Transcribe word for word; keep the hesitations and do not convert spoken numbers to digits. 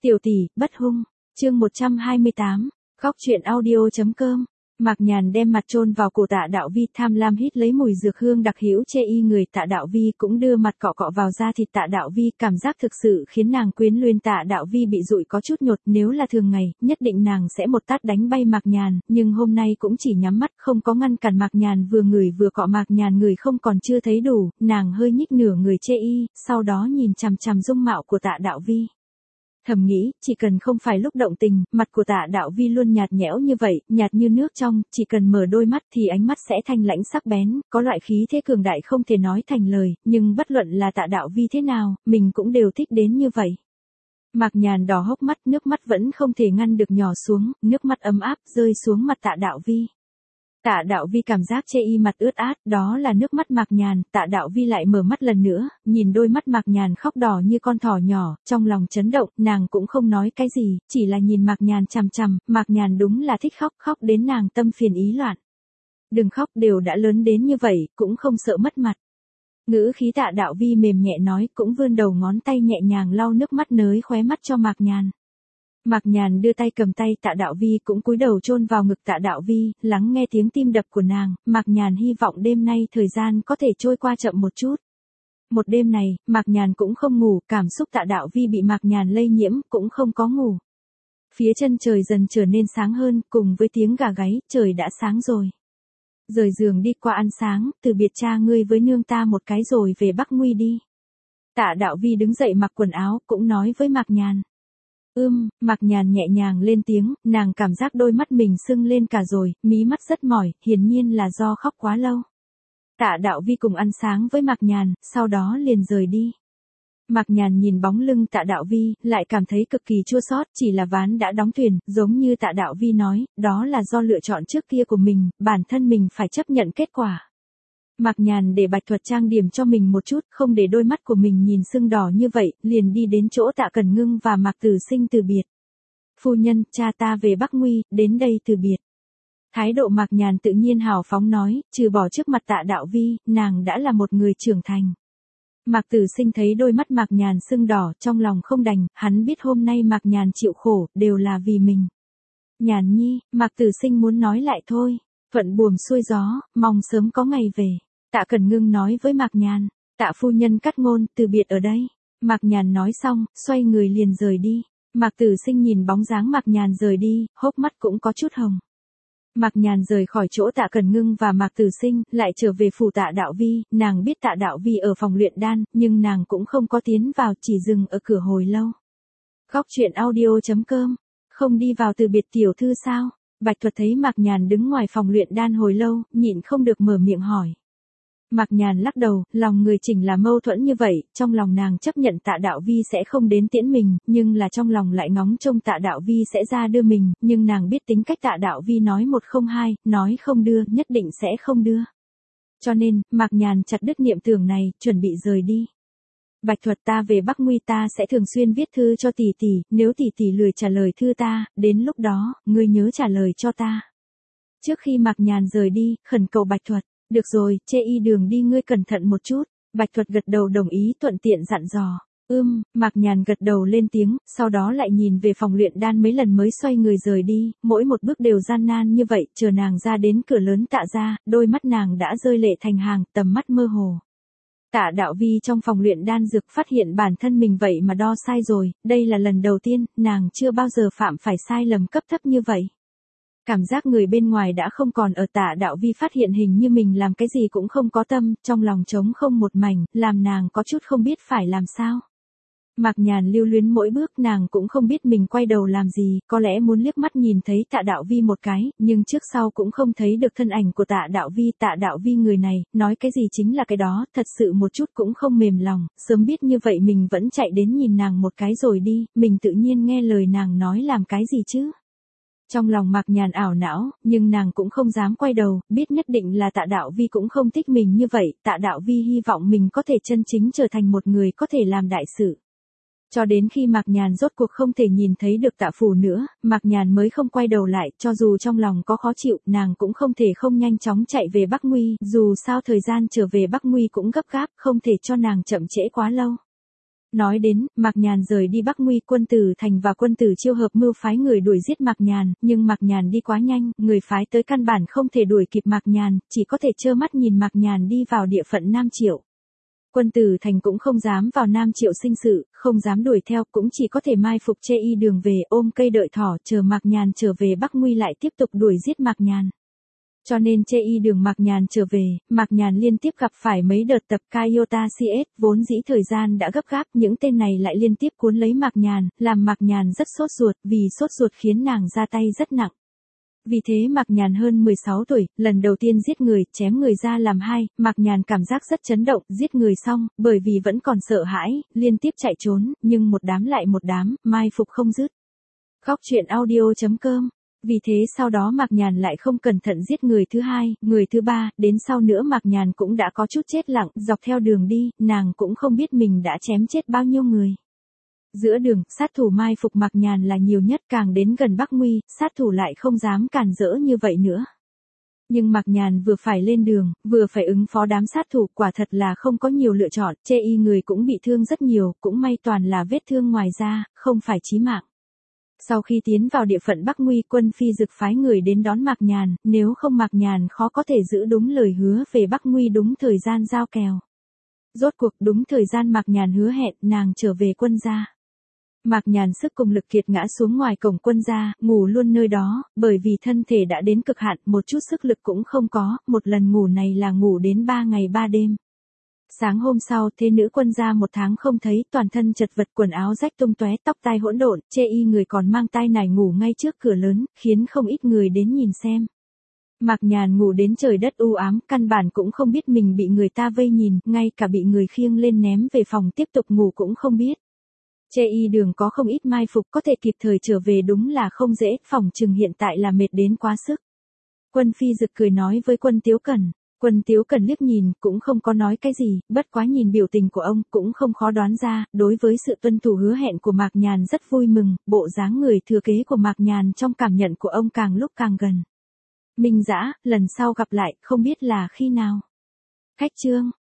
Tiểu tỷ, bất hung. Chương một trăm hai mươi tám. Góc truyện audio.com. Mạc Nhàn đem mặt chôn vào cổ Tạ Đạo Vi, tham lam hít lấy mùi dược hương đặc hữu chê y người. Tạ Đạo Vi cũng đưa mặt cọ cọ vào da thịt Tạ Đạo Vi, cảm giác thực sự khiến nàng quyến luyến. Tạ Đạo Vi bị dụi có chút nhột, nếu là thường ngày, nhất định nàng sẽ một tát đánh bay Mạc Nhàn, nhưng hôm nay cũng chỉ nhắm mắt, không có ngăn cản Mạc Nhàn vừa ngửi vừa cọ. Mạc Nhàn ngửi không còn chưa thấy đủ, nàng hơi nhích nửa người chê y, sau đó nhìn chằm chằm dung mạo của Tạ Đạo Vi. Thầm nghĩ, chỉ cần không phải lúc động tình, mặt của Tạ Đạo Vi luôn nhạt nhẽo như vậy, nhạt như nước trong, chỉ cần mở đôi mắt thì ánh mắt sẽ thanh lãnh sắc bén, có loại khí thế cường đại không thể nói thành lời, nhưng bất luận là Tạ Đạo Vi thế nào, mình cũng đều thích đến như vậy. Mạc Nhàn đỏ hốc mắt, nước mắt vẫn không thể ngăn được nhỏ xuống, nước mắt ấm áp rơi xuống mặt Tạ Đạo Vi. Tạ Đạo Vi cảm giác chê y mặt ướt át, đó là nước mắt Mạc Nhàn. Tạ Đạo Vi lại mở mắt lần nữa, nhìn đôi mắt Mạc Nhàn khóc đỏ như con thỏ nhỏ, trong lòng chấn động, nàng cũng không nói cái gì, chỉ là nhìn Mạc Nhàn chằm chằm. Mạc Nhàn đúng là thích khóc, khóc đến nàng tâm phiền ý loạn. Đừng khóc, đều đã lớn đến như vậy, cũng không sợ mất mặt. Ngữ khí Tạ Đạo Vi mềm nhẹ nói, cũng vươn đầu ngón tay nhẹ nhàng lau nước mắt nới khóe mắt cho Mạc Nhàn. Mạc Nhàn đưa tay cầm tay Tạ Đạo Vi, cũng cúi đầu chôn vào ngực Tạ Đạo Vi, lắng nghe tiếng tim đập của nàng. Mạc Nhàn hy vọng đêm nay thời gian có thể trôi qua chậm một chút. Một đêm này, Mạc Nhàn cũng không ngủ, cảm xúc Tạ Đạo Vi bị Mạc Nhàn lây nhiễm, cũng không có ngủ. Phía chân trời dần trở nên sáng hơn, cùng với tiếng gà gáy, trời đã sáng rồi. Rời giường đi qua ăn sáng, từ biệt cha ngươi với nương ta một cái rồi về Bắc Nguy đi. Tạ Đạo Vi đứng dậy mặc quần áo, cũng nói với Mạc Nhàn. Ưm, Mạc Nhàn nhẹ nhàng lên tiếng, nàng cảm giác đôi mắt mình sưng lên cả rồi, mí mắt rất mỏi, hiển nhiên là do khóc quá lâu. Tạ Đạo Vi cùng ăn sáng với Mạc Nhàn, sau đó liền rời đi. Mạc Nhàn nhìn bóng lưng Tạ Đạo Vi, lại cảm thấy cực kỳ chua xót, chỉ là ván đã đóng thuyền, giống như Tạ Đạo Vi nói, đó là do lựa chọn trước kia của mình, bản thân mình phải chấp nhận kết quả. Mạc Nhàn để Bạch Thuật trang điểm cho mình một chút, không để đôi mắt của mình nhìn sưng đỏ như vậy, liền đi đến chỗ Tạ Cẩn Ngưng và Mạc Tử Sinh từ biệt. Phu nhân, cha ta về Bắc Nguy, đến đây từ biệt. Thái độ Mạc Nhàn tự nhiên hào phóng nói, trừ bỏ trước mặt Tạ Đạo Vi, nàng đã là một người trưởng thành. Mạc Tử Sinh thấy đôi mắt Mạc Nhàn sưng đỏ, trong lòng không đành, hắn biết hôm nay Mạc Nhàn chịu khổ, đều là vì mình. Nhàn nhi, Mạc Tử Sinh muốn nói lại thôi. Thuận buồm xuôi gió, mong sớm có ngày về. Tạ Cẩn Ngưng nói với Mạc Nhàn. Tạ phu nhân cắt ngôn, từ biệt ở đây. Mạc Nhàn nói xong, xoay người liền rời đi. Mạc Tử Sinh nhìn bóng dáng Mạc Nhàn rời đi, hốc mắt cũng có chút hồng. Mạc Nhàn rời khỏi chỗ Tạ Cẩn Ngưng và Mạc Tử Sinh, lại trở về phủ Tạ Đạo Vi. Nàng biết Tạ Đạo Vi ở phòng luyện đan, nhưng nàng cũng không có tiến vào, chỉ dừng ở cửa hồi lâu. Góc truyện audio.com. Không đi vào từ biệt tiểu thư sao? Bạch Thuật thấy Mạc Nhàn đứng ngoài phòng luyện đan hồi lâu, nhịn không được mở miệng hỏi. Mạc Nhàn lắc đầu, lòng người chỉnh là mâu thuẫn như vậy, trong lòng nàng chấp nhận Tạ Đạo Vi sẽ không đến tiễn mình, nhưng là trong lòng lại ngóng trông Tạ Đạo Vi sẽ ra đưa mình, nhưng nàng biết tính cách Tạ Đạo Vi nói một không hai, nói không đưa, nhất định sẽ không đưa. Cho nên, Mạc Nhàn chặt đứt niệm tưởng này, chuẩn bị rời đi. Bạch Thuật, ta về Bắc Nguy ta sẽ thường xuyên viết thư cho tỷ tỷ, nếu tỷ tỷ lười trả lời thư ta, đến lúc đó, ngươi nhớ trả lời cho ta. Trước khi Mạc Nhàn rời đi, khẩn cầu Bạch Thuật, được rồi, chê y đường đi ngươi cẩn thận một chút. Bạch Thuật gật đầu đồng ý, thuận tiện dặn dò. Ưm, Mạc Nhàn gật đầu lên tiếng, sau đó lại nhìn về phòng luyện đan mấy lần mới xoay người rời đi, mỗi một bước đều gian nan như vậy, chờ nàng ra đến cửa lớn Tạ gia, đôi mắt nàng đã rơi lệ thành hàng, tầm mắt mơ hồ. Tạ Đạo Vi trong phòng luyện đan dược phát hiện bản thân mình vậy mà đo sai rồi, đây là lần đầu tiên, nàng chưa bao giờ phạm phải sai lầm cấp thấp như vậy. Cảm giác người bên ngoài đã không còn ở. Tạ Đạo Vi phát hiện hình như mình làm cái gì cũng không có tâm, trong lòng trống không một mảnh, làm nàng có chút không biết phải làm sao. Mạc Nhàn lưu luyến mỗi bước, nàng cũng không biết mình quay đầu làm gì, có lẽ muốn liếc mắt nhìn thấy Tạ Đạo Vi một cái, nhưng trước sau cũng không thấy được thân ảnh của Tạ Đạo Vi. Tạ Đạo Vi người này, nói cái gì chính là cái đó, thật sự một chút cũng không mềm lòng, sớm biết như vậy mình vẫn chạy đến nhìn nàng một cái rồi đi, mình tự nhiên nghe lời nàng nói làm cái gì chứ. Trong lòng Mạc Nhàn ảo não, nhưng nàng cũng không dám quay đầu, biết nhất định là Tạ Đạo Vi cũng không thích mình như vậy, Tạ Đạo Vi hy vọng mình có thể chân chính trở thành một người có thể làm đại sự. Cho đến khi Mạc Nhàn rốt cuộc không thể nhìn thấy được Tạ Phủ nữa, Mạc Nhàn mới không quay đầu lại, cho dù trong lòng có khó chịu, nàng cũng không thể không nhanh chóng chạy về Bắc Nguy, dù sao thời gian trở về Bắc Nguy cũng gấp gáp, không thể cho nàng chậm trễ quá lâu. Nói đến, Mạc Nhàn rời đi Bắc Nguy, Quân Tử Thành và Quân Tử Chiêu hợp mưu phái người đuổi giết Mạc Nhàn, nhưng Mạc Nhàn đi quá nhanh, người phái tới căn bản không thể đuổi kịp Mạc Nhàn, chỉ có thể trơ mắt nhìn Mạc Nhàn đi vào địa phận Nam Triệu. Quân Tử Thành cũng không dám vào Nam Triệu sinh sự, không dám đuổi theo, cũng chỉ có thể mai phục chê y đường về, ôm cây đợi thỏ, chờ Mạc Nhàn trở về Bắc Nguy lại tiếp tục đuổi giết Mạc Nhàn. Cho nên chê y đường Mạc Nhàn trở về, Mạc Nhàn liên tiếp gặp phải mấy đợt tập Kaiota xê ét, vốn dĩ thời gian đã gấp gáp, những tên này lại liên tiếp cuốn lấy Mạc Nhàn, làm Mạc Nhàn rất sốt ruột, vì sốt ruột khiến nàng ra tay rất nặng. Vì thế Mạc Nhàn hơn mười sáu tuổi, lần đầu tiên giết người, chém người ra làm hai, Mạc Nhàn cảm giác rất chấn động, giết người xong, bởi vì vẫn còn sợ hãi, liên tiếp chạy trốn, nhưng một đám lại một đám, mai phục không dứt. Khóc chuyện audio chấm com. Vì thế sau đó Mạc Nhàn lại không cẩn thận giết người thứ hai, người thứ ba, đến sau nữa Mạc Nhàn cũng đã có chút chết lặng, dọc theo đường đi, nàng cũng không biết mình đã chém chết bao nhiêu người. Giữa đường, sát thủ mai phục Mạc Nhàn là nhiều nhất, càng đến gần Bắc Nguy, sát thủ lại không dám cản rỡ như vậy nữa. Nhưng Mạc Nhàn vừa phải lên đường, vừa phải ứng phó đám sát thủ, quả thật là không có nhiều lựa chọn, chê y người cũng bị thương rất nhiều, cũng may toàn là vết thương ngoài da, không phải chí mạng. Sau khi tiến vào địa phận Bắc Nguy, Quân Phi Dực phái người đến đón Mạc Nhàn, nếu không Mạc Nhàn khó có thể giữ đúng lời hứa về Bắc Nguy đúng thời gian giao kèo. Rốt cuộc đúng thời gian Mạc Nhàn hứa hẹn, nàng trở về quân gia. Mạc Nhàn sức cùng lực kiệt ngã xuống ngoài cổng quân gia, ngủ luôn nơi đó, bởi vì thân thể đã đến cực hạn, một chút sức lực cũng không có, một lần ngủ này là ngủ đến ba ngày ba đêm. Sáng hôm sau, thế nữ quân gia một tháng không thấy, toàn thân chật vật, quần áo rách tung tóe, tóc tai hỗn độn, chê y người còn mang tai nải ngủ ngay trước cửa lớn, khiến không ít người đến nhìn xem. Mạc Nhàn ngủ đến trời đất u ám, căn bản cũng không biết mình bị người ta vây nhìn, ngay cả bị người khiêng lên ném về phòng tiếp tục ngủ cũng không biết. Chê y đường có không ít mai phục, có thể kịp thời trở về đúng là không dễ, phòng chừng hiện tại là mệt đến quá sức. Quân Phi Dực cười nói với Quân Tiếu Cẩn. Quân Tiếu Cẩn liếc nhìn, cũng không có nói cái gì, bất quá nhìn biểu tình của ông, cũng không khó đoán ra, đối với sự tuân thủ hứa hẹn của Mạc Nhàn rất vui mừng, bộ dáng người thừa kế của Mạc Nhàn trong cảm nhận của ông càng lúc càng gần. Minh Dã, lần sau gặp lại, không biết là khi nào. Khách chương.